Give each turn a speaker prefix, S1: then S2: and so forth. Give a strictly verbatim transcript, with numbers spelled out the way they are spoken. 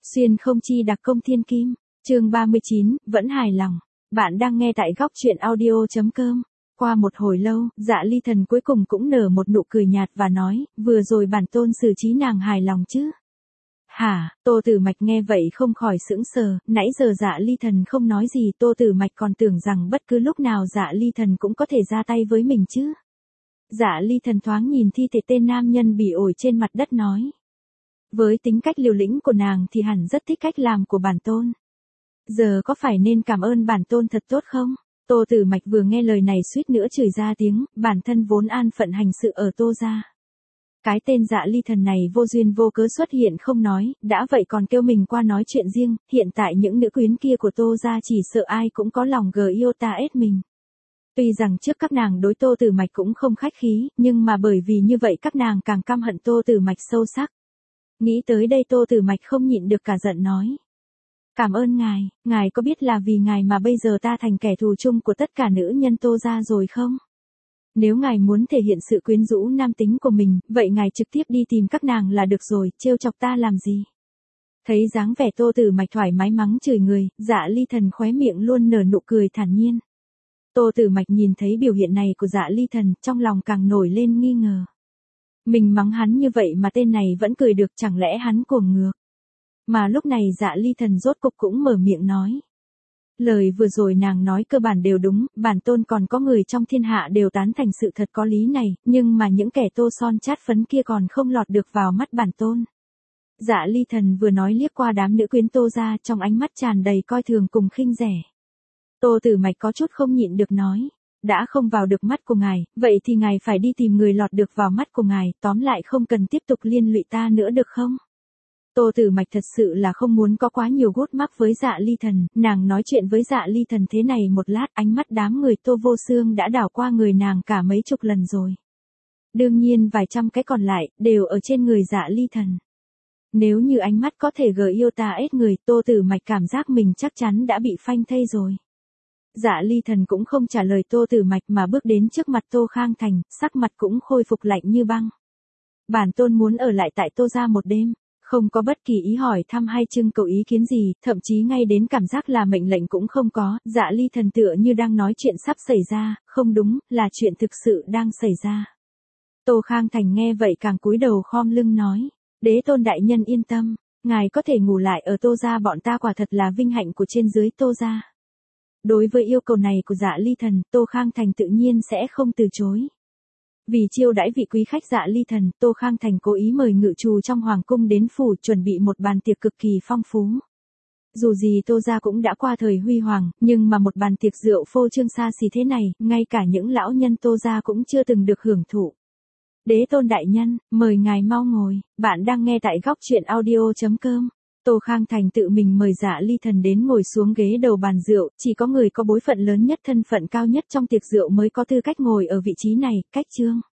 S1: Xuyên không chi đặc công thiên kim, chương ba mươi chín, vẫn hài lòng. Bạn đang nghe tại góc truyện audio.com. Qua một hồi lâu, Dạ Ly Thần cuối cùng cũng nở một nụ cười nhạt và nói, vừa rồi bản tôn xử trí nàng hài lòng chứ? Hả, Tô Tử Mạch nghe vậy không khỏi sững sờ, nãy giờ Dạ Ly Thần không nói gì, Tô Tử Mạch còn tưởng rằng bất cứ lúc nào Dạ Ly Thần cũng có thể ra tay với mình chứ. Dạ Ly Thần thoáng nhìn thi thể tên nam nhân bị ổi trên mặt đất nói. Với tính cách liều lĩnh của nàng thì hẳn rất thích cách làm của bản tôn. Giờ có phải nên cảm ơn bản tôn thật tốt không? Tô Tử Mạch vừa nghe lời này suýt nữa chửi ra tiếng, bản thân vốn an phận hành sự ở Tô gia. Cái tên Dạ Ly Thần này vô duyên vô cớ xuất hiện không nói, đã vậy còn kêu mình qua nói chuyện riêng, hiện tại những nữ quyến kia của Tô gia chỉ sợ ai cũng có lòng gờ yêu ta ết mình. Tuy rằng trước các nàng đối Tô Tử Mạch cũng không khách khí, nhưng mà bởi vì như vậy các nàng càng căm hận Tô Tử Mạch sâu sắc. Nghĩ tới đây Tô Tử Mạch không nhịn được cả giận nói. Cảm ơn ngài, ngài có biết là vì ngài mà bây giờ ta thành kẻ thù chung của tất cả nữ nhân Tô gia rồi không? Nếu ngài muốn thể hiện sự quyến rũ nam tính của mình, vậy ngài trực tiếp đi tìm các nàng là được rồi, trêu chọc ta làm gì? Thấy dáng vẻ Tô Tử Mạch thoải mái mắng chửi người, Dạ Ly Thần khóe miệng luôn nở nụ cười thản nhiên. Tô Tử Mạch nhìn thấy biểu hiện này của Dạ Ly Thần, trong lòng càng nổi lên nghi ngờ. Mình mắng hắn như vậy mà tên này vẫn cười được, chẳng lẽ hắn cuồng ngược? Mà lúc này Dạ Ly Thần rốt cục cũng mở miệng nói. Lời vừa rồi nàng nói cơ bản đều đúng, bản tôn còn có người trong thiên hạ đều tán thành sự thật có lý này, nhưng mà những kẻ tô son chát phấn kia còn không lọt được vào mắt bản tôn. Dạ Ly Thần vừa nói liếc qua đám nữ quyến Tô gia, trong ánh mắt tràn đầy coi thường cùng khinh rẻ. Tô Tử Mạch có chút không nhịn được nói, đã không vào được mắt của ngài, vậy thì ngài phải đi tìm người lọt được vào mắt của ngài, tóm lại không cần tiếp tục liên lụy ta nữa được không? Tô Tử Mạch thật sự là không muốn có quá nhiều gút mắc với Dạ Ly Thần, nàng nói chuyện với Dạ Ly Thần thế này một lát, ánh mắt đám người Tô Vô Xương đã đảo qua người nàng cả mấy chục lần rồi. Đương nhiên vài trăm cái còn lại, đều ở trên người Dạ Ly Thần. Nếu như ánh mắt có thể gợi yêu ta ết người, Tô Tử Mạch cảm giác mình chắc chắn đã bị phanh thây rồi. Dạ Ly Thần cũng không trả lời Tô Tử Mạch mà bước đến trước mặt Tô Khang Thành, sắc mặt cũng khôi phục lạnh như băng. Bản tôn muốn ở lại tại Tô gia một đêm. Không có bất kỳ ý hỏi thăm hay trưng cầu ý kiến gì, thậm chí ngay đến cảm giác là mệnh lệnh cũng không có, Dạ Ly Thần tựa như đang nói chuyện sắp xảy ra, không đúng, là chuyện thực sự đang xảy ra. Tô Khang Thành nghe vậy càng cúi đầu khom lưng nói, đế tôn đại nhân yên tâm, ngài có thể ngủ lại ở Tô gia bọn ta quả thật là vinh hạnh của trên dưới Tô gia. Đối với yêu cầu này của Dạ Ly Thần, Tô Khang Thành tự nhiên sẽ không từ chối. Vì chiêu đãi vị quý khách Dạ Ly Thần, Tô Khang Thành cố ý mời ngự trù trong hoàng cung đến phủ chuẩn bị một bàn tiệc cực kỳ phong phú. Dù gì Tô gia cũng đã qua thời huy hoàng, nhưng mà một bàn tiệc rượu phô trương xa xỉ thế này, ngay cả những lão nhân Tô gia cũng chưa từng được hưởng thụ. Đế tôn đại nhân, mời ngài mau ngồi, bạn đang nghe tại góc truyện audio.com. Tô Khang Thành tự mình mời Dạ Ly Thần đến ngồi xuống ghế đầu bàn rượu, chỉ có người có bối phận lớn nhất thân phận cao nhất trong tiệc rượu mới có tư cách ngồi ở vị trí này, cách chương.